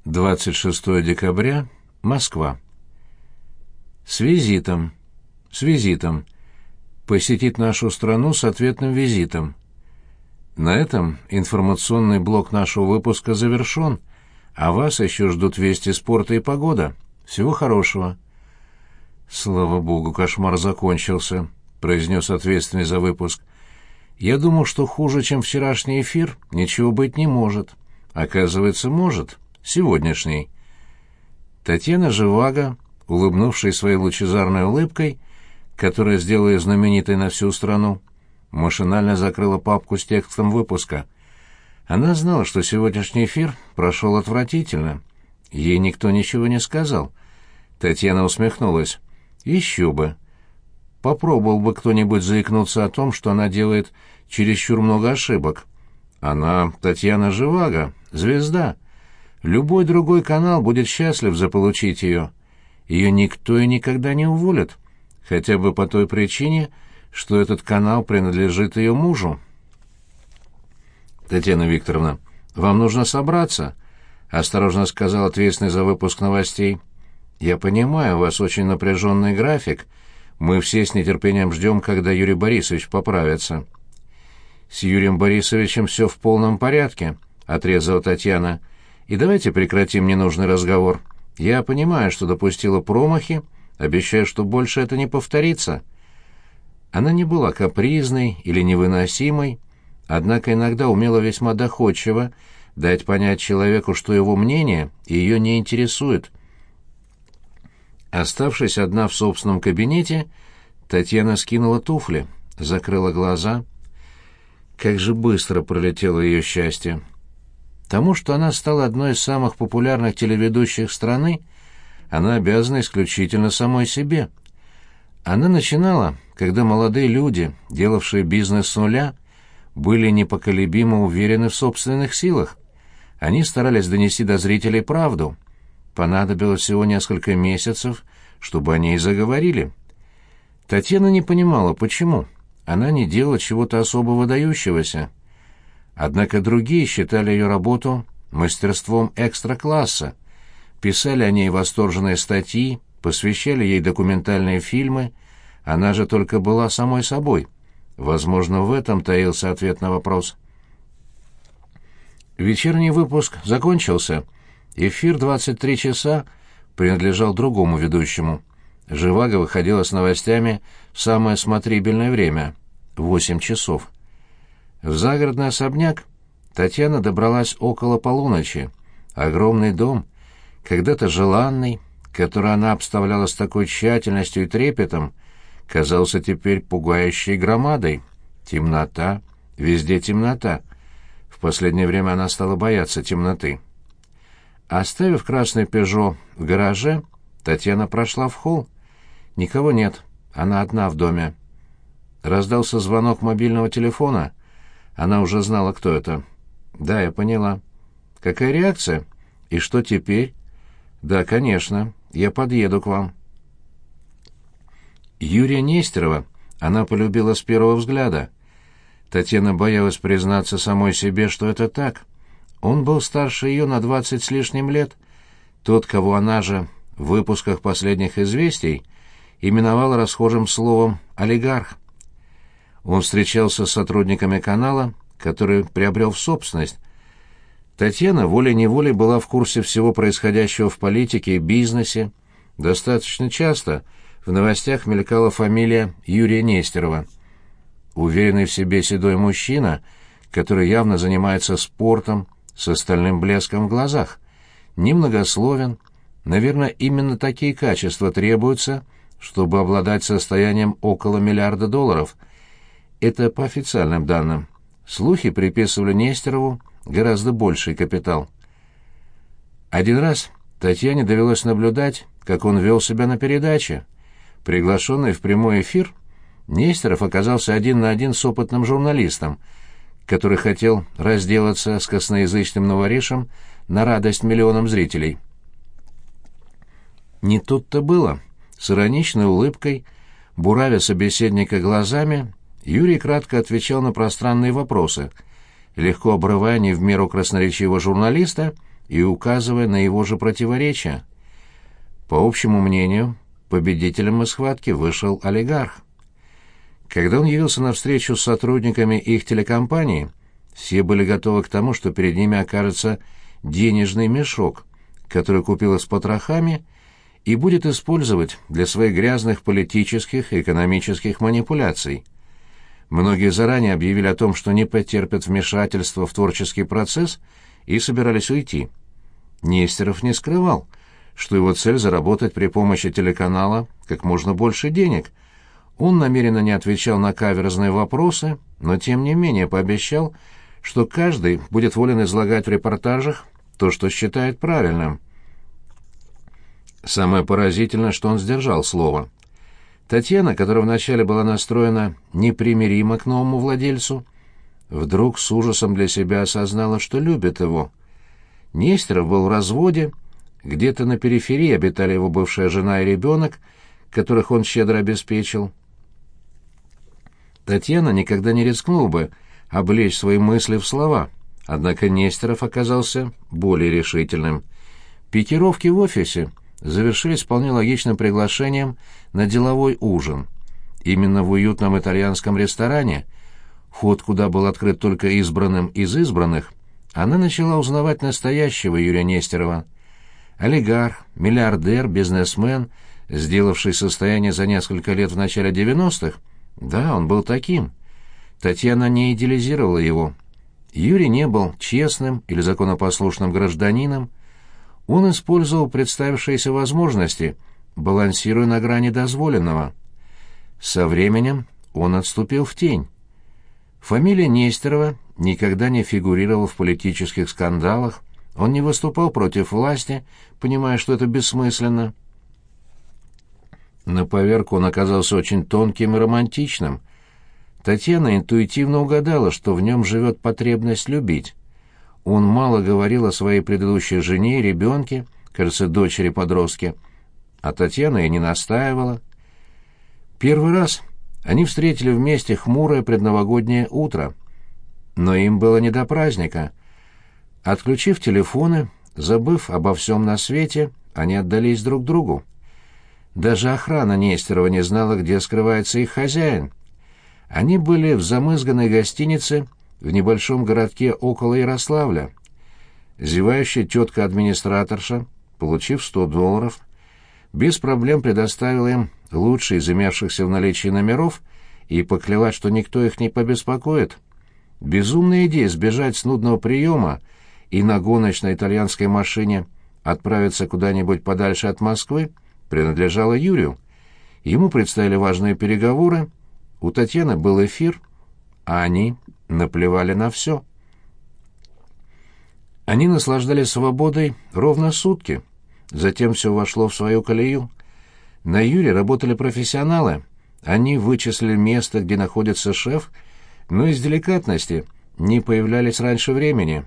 26 декабря, Москва. С визитом. С визитом. Посетить нашу страну с ответным визитом. На этом информационный блок нашего выпуска завершен, а вас еще ждут вести спорта и погода. Всего хорошего. Слава богу, кошмар закончился, произнес ответственный за выпуск. Я думал, что хуже, чем вчерашний эфир, ничего быть не может. Оказывается, может. Сегодняшний. Татьяна Живаго, улыбнувшись своей лучезарной улыбкой, которая сделала ее знаменитой на всю страну, машинально закрыла папку с текстом выпуска. Она знала, что сегодняшний эфир прошел отвратительно. Ей никто ничего не сказал. Татьяна усмехнулась. Еще бы. Попробовал бы кто-нибудь заикнуться о том, что она делает чересчур много ошибок. Она, Татьяна Живаго, звезда. Любой другой канал будет счастлив заполучить ее. Ее никто и никогда не уволит, хотя бы по той причине, что этот канал принадлежит ее мужу. «Татьяна Викторовна, вам нужно собраться», — осторожно сказал ответственный за выпуск новостей. «Я понимаю, у вас очень напряженный график. Мы все с нетерпением ждем, когда Юрий Борисович поправится». «С Юрием Борисовичем все в полном порядке», — отрезала Татьяна. «И давайте прекратим ненужный разговор. Я понимаю, что допустила промахи, обещаю, что больше это не повторится». Она не была капризной или невыносимой, однако иногда умела весьма доходчиво дать понять человеку, что его мнение ее не интересует. Оставшись одна в собственном кабинете, Татьяна скинула туфли, закрыла глаза. Как же быстро пролетело ее счастье! Тому, что она стала одной из самых популярных телеведущих страны, она обязана исключительно самой себе. Она начинала, когда молодые люди, делавшие бизнес с нуля, были непоколебимо уверены в собственных силах. Они старались донести до зрителей правду. Понадобилось всего несколько месяцев, чтобы они и заговорили. Татьяна не понимала, почему. Она не делала чего-то особо выдающегося. Однако другие считали ее работу мастерством экстра-класса, писали о ней восторженные статьи, посвящали ей документальные фильмы. Она же только была самой собой. Возможно, в этом таился ответ на вопрос. Вечерний выпуск закончился. Эфир 23 часа принадлежал другому ведущему. Живаго выходила с новостями в самое смотрибельное время — 8 часов. В загородный особняк Татьяна добралась около полуночи. Огромный дом, когда-то желанный, который она обставляла с такой тщательностью и трепетом, казался теперь пугающей громадой. Темнота, везде темнота. В последнее время она стала бояться темноты. Оставив красный «Пежо» в гараже, Татьяна прошла в холл. Никого нет, она одна в доме. Раздался звонок мобильного телефона. Она уже знала, кто это. «Да, я поняла». «Какая реакция? И что теперь?» «Да, конечно, я подъеду к вам». Юрия Нестерова она полюбила с первого взгляда. Татьяна боялась признаться самой себе, что это так. Он был старше ее на 20 с лишним лет. Тот, кого она же в выпусках последних «Известий» именовала расхожим словом «олигарх». Он встречался с сотрудниками канала, который приобрел в собственность. Татьяна волей-неволей была в курсе всего происходящего в политике и бизнесе. Достаточно часто в новостях мелькала фамилия Юрия Нестерова. Уверенный в себе седой мужчина, который явно занимается спортом, с остальным блеском в глазах. Немногословен. Наверное, именно такие качества требуются, чтобы обладать состоянием около $1 миллиарда. Это по официальным данным. Слухи приписывали Нестерову гораздо больший капитал. Один раз Татьяне довелось наблюдать, как он вел себя на передаче. Приглашенный в прямой эфир, Нестеров оказался один на один с опытным журналистом, который хотел разделаться с косноязычным новоришем на радость миллионам зрителей. Не тут-то было. С ироничной улыбкой, буравя собеседника глазами, Юрий кратко отвечал на пространные вопросы, легко обрывая не в меру красноречивого журналиста и указывая на его же противоречия. По общему мнению, победителем из схватки вышел олигарх. Когда он явился на встречу с сотрудниками их телекомпании, все были готовы к тому, что перед ними окажется денежный мешок, который купил с потрохами и будет использовать для своих грязных политических и экономических манипуляций. Многие заранее объявили о том, что не потерпят вмешательства в творческий процесс, и собирались уйти. Нестеров не скрывал, что его цель — заработать при помощи телеканала как можно больше денег. Он намеренно не отвечал на каверзные вопросы, но тем не менее пообещал, что каждый будет волен излагать в репортажах то, что считает правильным. Самое поразительное, что он сдержал слово. Татьяна, которая вначале была настроена непримиримо к новому владельцу, вдруг с ужасом для себя осознала, что любит его. Нестеров был в разводе, где-то на периферии обитали его бывшая жена и ребенок, которых он щедро обеспечил. Татьяна никогда не рискнула бы облечь свои мысли в слова, однако Нестеров оказался более решительным. Пикировки в офисе завершились вполне логичным приглашением на деловой ужин. Именно в уютном итальянском ресторане, вход куда был открыт только избранным из избранных, она начала узнавать настоящего Юрия Нестерова. Олигарх, миллиардер, бизнесмен, сделавший состояние за несколько лет в начале 90-х, да, он был таким. Татьяна не идеализировала его. Юрий не был честным или законопослушным гражданином. Он использовал представившиеся возможности, балансируя на грани дозволенного. Со временем он отступил в тень. Фамилия Нестерова никогда не фигурировала в политических скандалах, он не выступал против власти, понимая, что это бессмысленно. На поверку он оказался очень тонким и романтичным. Татьяна интуитивно угадала, что в нем живет потребность любить. Он мало говорил о своей предыдущей жене и ребенке, кажется, дочери-подростке, а Татьяна и не настаивала. Первый раз они встретили вместе хмурое предновогоднее утро, но им было не до праздника. Отключив телефоны, забыв обо всем на свете, они отдались друг другу. Даже охрана Нестерова не знала, где скрывается их хозяин. Они были в замызганной гостинице в небольшом городке около Ярославля. Зевающая тетка-администраторша, получив $100, без проблем предоставила им лучшие из имевшихся в наличии номеров и поклялась, что никто их не побеспокоит. Безумная идея сбежать с нудного приема и на гоночной итальянской машине отправиться куда-нибудь подальше от Москвы принадлежала Юрию. Ему предстояли важные переговоры, у Татьяны был эфир, а они наплевали на все. Они наслаждались свободой ровно сутки, затем все вошло в свою колею. На Юре работали профессионалы, они вычислили место, где находится шеф, но из деликатности не появлялись раньше времени.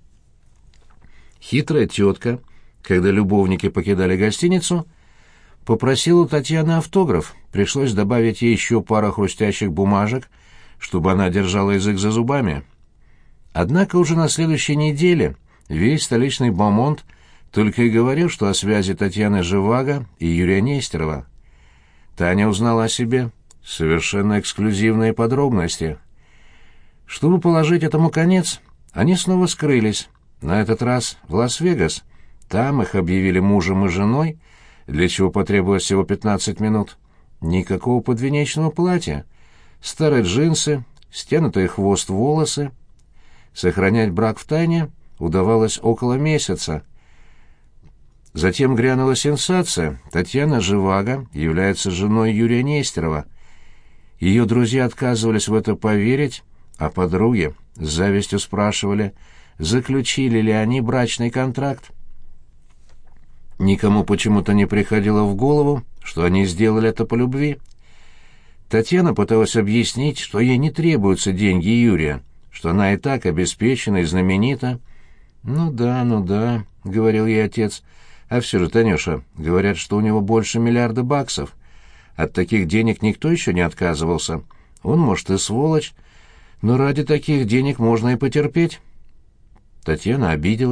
Хитрая тетка, когда любовники покидали гостиницу, попросила у Татьяны автограф, пришлось добавить ей еще пару хрустящих бумажек, чтобы она держала язык за зубами. Однако уже на следующей неделе весь столичный бомонд только и говорил, что о связи Татьяны Живаго и Юрия Нестерова. Таня узнала о себе совершенно эксклюзивные подробности. Чтобы положить этому конец, они снова скрылись, на этот раз в Лас-Вегас. Там их объявили мужем и женой, для чего потребовалось всего 15 минут. Никакого подвенечного платья. Старые джинсы, стянутый хвост волосы. Сохранять брак в тайне удавалось около месяца. Затем грянула сенсация. Татьяна Живаго является женой Юрия Нестерова. Ее друзья отказывались в это поверить, а подруги с завистью спрашивали, заключили ли они брачный контракт. Никому почему-то не приходило в голову, что они сделали это по любви. Татьяна пыталась объяснить, что ей не требуются деньги Юрия, что она и так обеспечена и знаменита. «Ну да», — говорил ей отец, — «а все же, Танюша, говорят, что у него больше $1 миллиарда. От таких денег никто еще не отказывался. Он, может, и сволочь, но ради таких денег можно и потерпеть». Татьяна обиделась.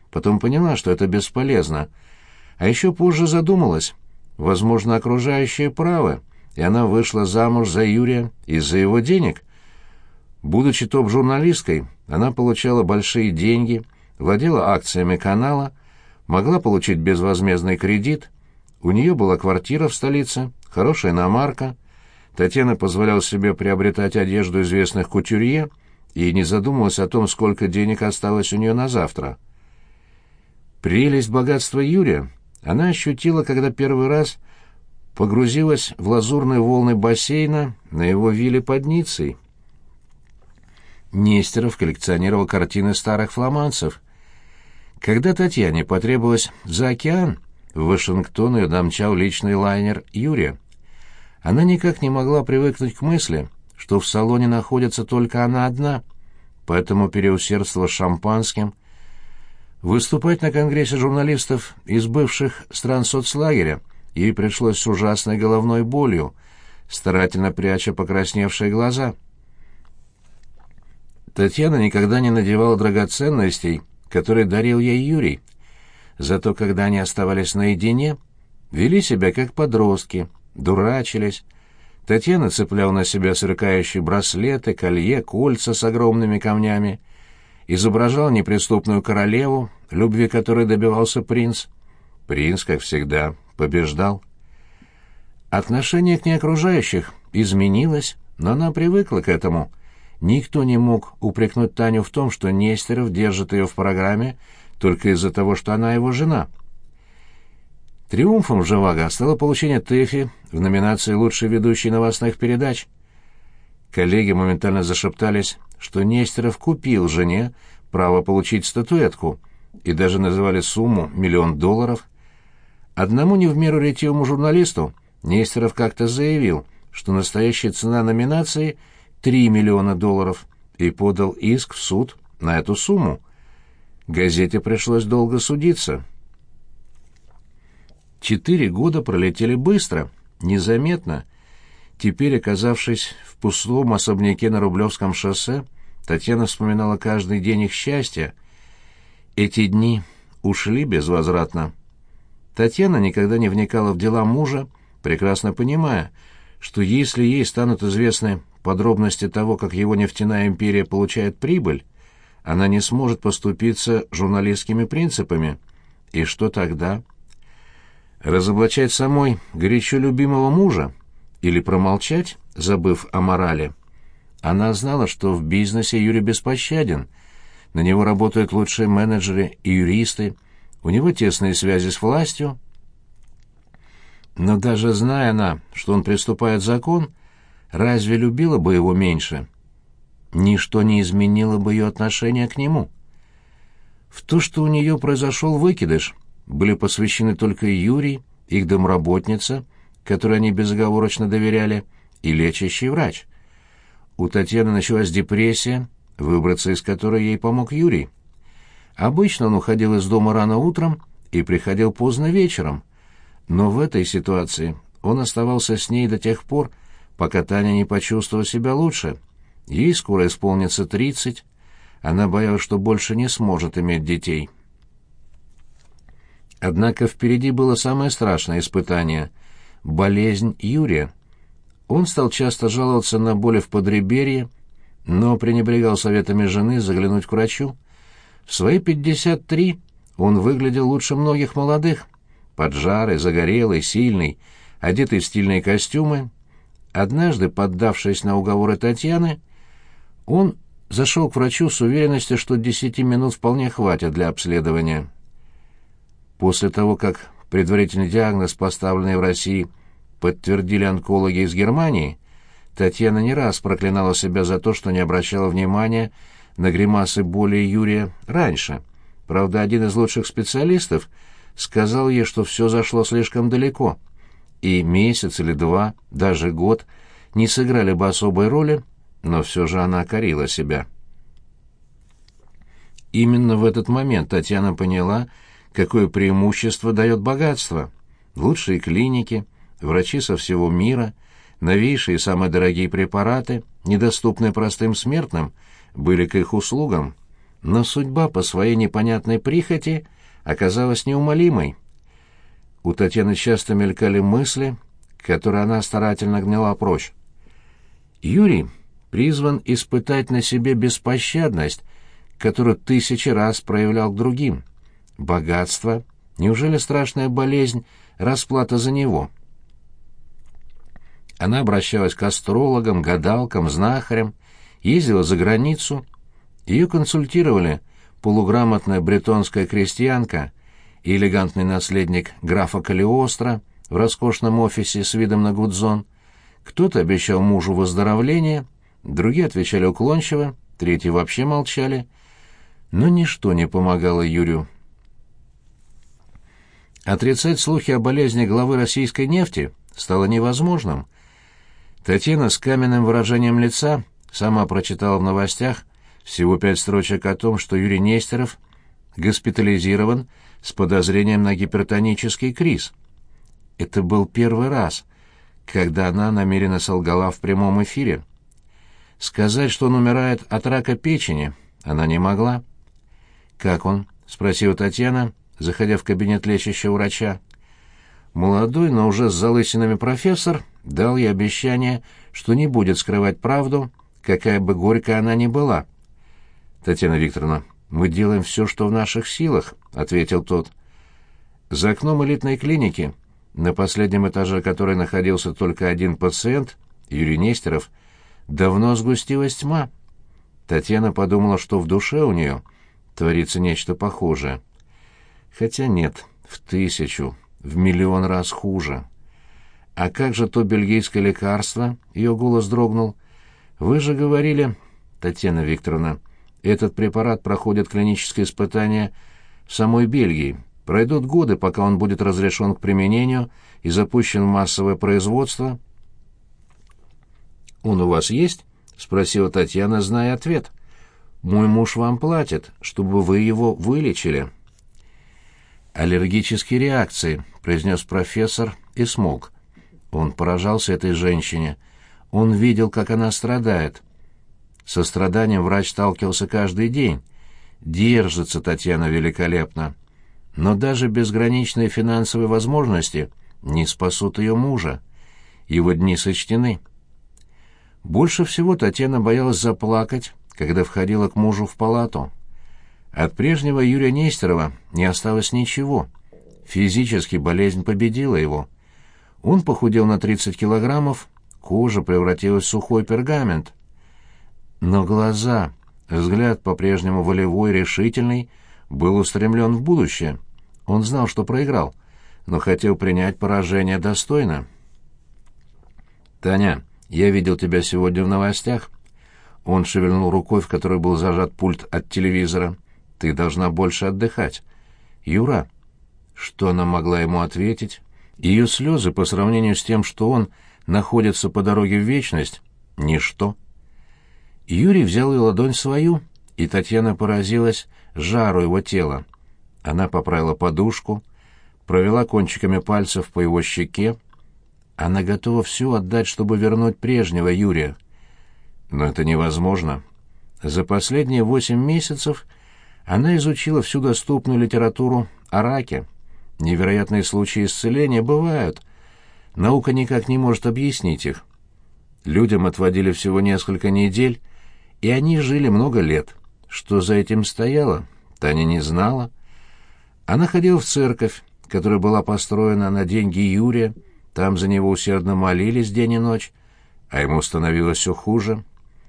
потом поняла, что это бесполезно. А еще позже задумалась, возможно, окружающие правы, и она вышла замуж за Юрия из-за его денег. Будучи топ-журналисткой, она получала большие деньги, владела акциями канала, могла получить безвозмездный кредит, у нее была квартира в столице, хорошая иномарка. Татьяна позволяла себе приобретать одежду известных кутюрье и не задумывалась о том, сколько денег осталось у нее на завтра. Прелесть богатства Юрия она ощутила, когда первый раз погрузилась в лазурные волны бассейна на его вилле под Ниццей. Нестеров коллекционировал картины старых фламандцев. Когда Татьяне потребовалось за океан, в Вашингтон ее домчал личный лайнер Юрия. Она никак не могла привыкнуть к мысли, что в салоне находится только она одна, поэтому переусердствовала с шампанским. Выступать на конгрессе журналистов из бывших стран соцлагеря ей пришлось с ужасной головной болью, старательно пряча покрасневшие глаза. Татьяна никогда не надевала драгоценностей, которые дарил ей Юрий. Зато когда они оставались наедине, вели себя как подростки, дурачились. Татьяна цепляла на себя сверкающие браслеты, колье, кольца с огромными камнями, изображал неприступную королеву, любви которой добивался принц. Принц, как всегда, побеждал. Отношение к ней окружающих изменилось, но она привыкла к этому. Никто не мог упрекнуть Таню в том, что Нестеров держит ее в программе только из-за того, что она его жена. Триумфом Живаго стало получение ТЭФИ в номинации «Лучший ведущий новостных передач». Коллеги моментально зашептались, что Нестеров купил жене право получить статуэтку, и даже называли сумму $1 миллион. Одному не в меру ретивому журналисту Нестеров как-то заявил, что настоящая цена номинации — $3 миллиона, и подал иск в суд на эту сумму. Газете пришлось долго судиться. 4 года пролетели быстро, незаметно. Теперь, оказавшись в пустом особняке на Рублевском шоссе, Татьяна вспоминала каждый день их счастья. Эти дни ушли безвозвратно. Татьяна никогда не вникала в дела мужа, прекрасно понимая, что если ей станут известны подробности того, как его нефтяная империя получает прибыль, она не сможет поступиться журналистскими принципами. И что тогда? Разоблачать самой горячо любимого мужа или промолчать, забыв о морали? Она знала, что в бизнесе Юрий беспощаден. На него работают лучшие менеджеры и юристы, у него тесные связи с властью. Но даже зная она, что он приступает закон, разве любила бы его меньше? Ничто не изменило бы ее отношение к нему. В то, что у нее произошел выкидыш, были посвящены только Юрий, их домработница, которой они безоговорочно доверяли, и лечащий врач. У Татьяны началась депрессия, выбраться из которой ей помог Юрий. Обычно он уходил из дома рано утром и приходил поздно вечером, но в этой ситуации он оставался с ней до тех пор, пока Таня не почувствовала себя лучше. Ей скоро исполнится 30, она боялась, что больше не сможет иметь детей. Однако впереди было самое страшное испытание — болезнь Юрия. Он стал часто жаловаться на боли в подреберье, но пренебрегал советами жены заглянуть к врачу. В свои 53 он выглядел лучше многих молодых. Поджарый, загорелый, сильный, одетый в стильные костюмы. Однажды, поддавшись на уговоры Татьяны, он зашел к врачу с уверенностью, что 10 минут вполне хватит для обследования. После того, как предварительный диагноз, поставленный в России, подтвердили онкологи из Германии, Татьяна не раз проклинала себя за то, что не обращала внимания на гримасы боли Юрия раньше. Правда, один из лучших специалистов сказал ей, что все зашло слишком далеко, и месяц или 2, даже год, не сыграли бы особой роли, но все же она корила себя. Именно в этот момент Татьяна поняла, какое преимущество дает богатство. Лучшие клиники, врачи со всего мира, новейшие и самые дорогие препараты, недоступные простым смертным, были к их услугам. но судьба по своей непонятной прихоти оказалась неумолимой. У Татьяны часто мелькали мысли, которые она старательно гнала прочь. Юрий призван испытать на себе беспощадность, которую 1000 раз проявлял к другим. Богатство, неужели страшная болезнь, расплата за него? Она обращалась к астрологам, гадалкам, знахарям, ездила за границу. Ее консультировали полуграмотная бретонская крестьянка и элегантный наследник графа Калиостро в роскошном офисе с видом на Гудзон. Кто-то обещал мужу выздоровление, другие отвечали уклончиво, третьи вообще молчали. Но ничто не помогало Юрию. Отрицать слухи о болезни главы российской нефти стало невозможным. Татьяна с каменным выражением лица сама прочитала в новостях всего 5 строчек о том, что Юрий Нестеров госпитализирован с подозрением на гипертонический криз. Это был первый раз, когда она намеренно солгала в прямом эфире. Сказать, что он умирает от рака печени, она не могла. «Как он?» — спросила Татьяна, заходя в кабинет лечащего врача. Молодой, но уже с залысинами профессор дал ей обещание, что не будет скрывать правду, какая бы горькая она ни была. «Татьяна Викторовна, мы делаем все, что в наших силах», — ответил тот. За окном элитной клиники, на последнем этаже которой находился только один пациент, Юрий Нестеров, давно сгустилась тьма. Татьяна подумала, что в душе у нее творится нечто похожее. Хотя нет, в 1000, в миллион раз хуже. «А как же то бельгийское лекарство?» — ее голос дрогнул. «Вы же говорили, Татьяна Викторовна, этот препарат проходит клинические испытания в самой Бельгии. Пройдут годы, пока он будет разрешен к применению и запущен в массовое производство». «Он у вас есть?» — спросила Татьяна, зная ответ. «Мой муж вам платит, чтобы вы его вылечили». «Аллергические реакции», — произнес профессор и смолк. Он поражался этой женщине. Он видел, как она страдает. Со страданием врач сталкивался каждый день. Держится Татьяна великолепно. Но даже безграничные финансовые возможности не спасут ее мужа. Его дни сочтены. Больше всего Татьяна боялась заплакать, когда входила к мужу в палату. От прежнего Юрия Нестерова не осталось ничего. Физически болезнь победила его. Он похудел на 30 килограммов, кожа превратилась в сухой пергамент. Но глаза, взгляд по-прежнему волевой, решительный, был устремлен в будущее. Он знал, что проиграл, но хотел принять поражение достойно. «Таня, я видел тебя сегодня в новостях». Он шевельнул рукой, в которой был зажат пульт от телевизора. «Ты должна больше отдыхать». «Юра». Что она могла ему ответить? Ее слезы по сравнению с тем, что он находится по дороге в вечность — ничто. Юрий взял ее ладонь свою, и Татьяна поразилась жару его тела. Она поправила подушку, провела кончиками пальцев по его щеке. Она готова все отдать, чтобы вернуть прежнего Юрия. Но это невозможно. За последние 8 месяцев она изучила всю доступную литературу о раке. Невероятные случаи исцеления бывают. Наука никак не может объяснить их. Людям отводили всего несколько недель, и они жили много лет. Что за этим стояло, Таня не знала. Она ходила в церковь, которая была построена на деньги Юрия, там за него усердно молились день и ночь, а ему становилось все хуже.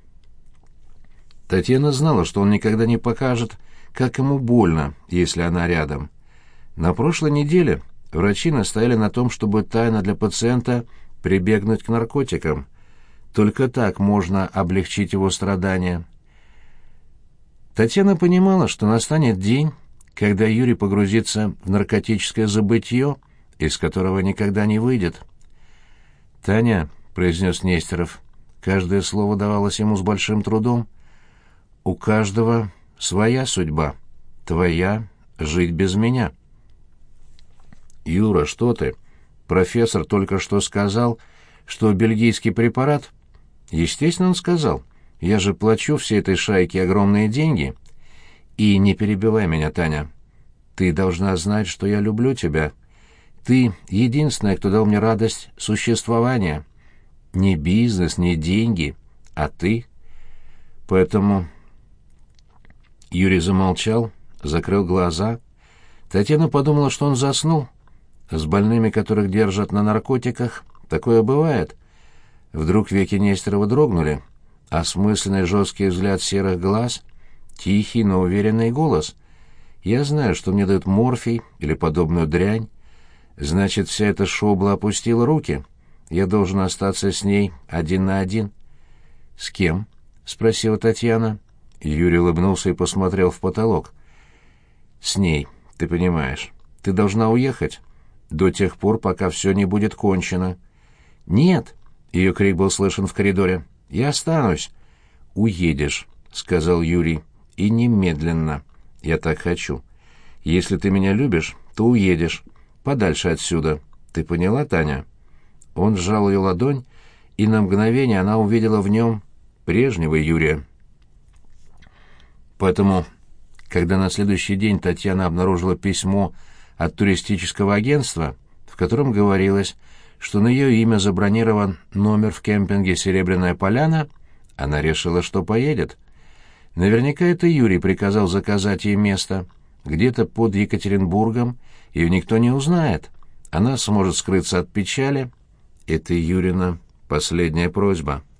Татьяна знала, что он никогда не покажет, как ему больно, если она рядом. На прошлой неделе врачи настояли на том, чтобы тайно для пациента прибегнуть к наркотикам. Только так можно облегчить его страдания. Татьяна понимала, что настанет день, когда Юрий погрузится в наркотическое забытье, из которого никогда не выйдет. «Таня», — произнес Нестеров, каждое слово давалось ему с большим трудом, — «у каждого своя судьба. Твоя — жить без меня». «Юра, что ты? Профессор только что сказал, что бельгийский препарат...» «Естественно, он сказал. Я же плачу всей этой шайке огромные деньги. И не перебивай меня, Таня. Ты должна знать, что я люблю тебя. Ты единственная, кто дал мне радость существования. Не бизнес, не деньги, а ты. Поэтому...» Юрий замолчал, закрыл глаза. Татьяна подумала, что он заснул. С больными, которых держат на наркотиках, такое бывает. Вдруг веки Нестерова дрогнули, осмысленный жесткий взгляд серых глаз, тихий, но уверенный голос. «Я знаю, что мне дают морфий или подобную дрянь. Значит, вся эта шобла опустила руки. Я должен остаться с ней один на один». «С кем?» — спросила Татьяна. Юрий улыбнулся и посмотрел в потолок. «С ней, ты понимаешь. Ты должна уехать до тех пор, пока все не будет кончено». «Нет!» — ее крик был слышен в коридоре. «Я останусь». «Уедешь», — сказал Юрий. «И немедленно. Я так хочу. Если ты меня любишь, то уедешь. Подальше отсюда. Ты поняла, Таня?» Он сжал ее ладонь, и на мгновение она увидела в нем прежнего Юрия. Поэтому, когда на следующий день Татьяна обнаружила письмо от туристического агентства, в котором говорилось, что на ее имя забронирован номер в кемпинге «Серебряная поляна», она решила, что поедет. Наверняка это Юрий приказал заказать ей место. Где-то под Екатеринбургом ее никто не узнает. Она сможет скрыться от печали. Это Юрина последняя просьба.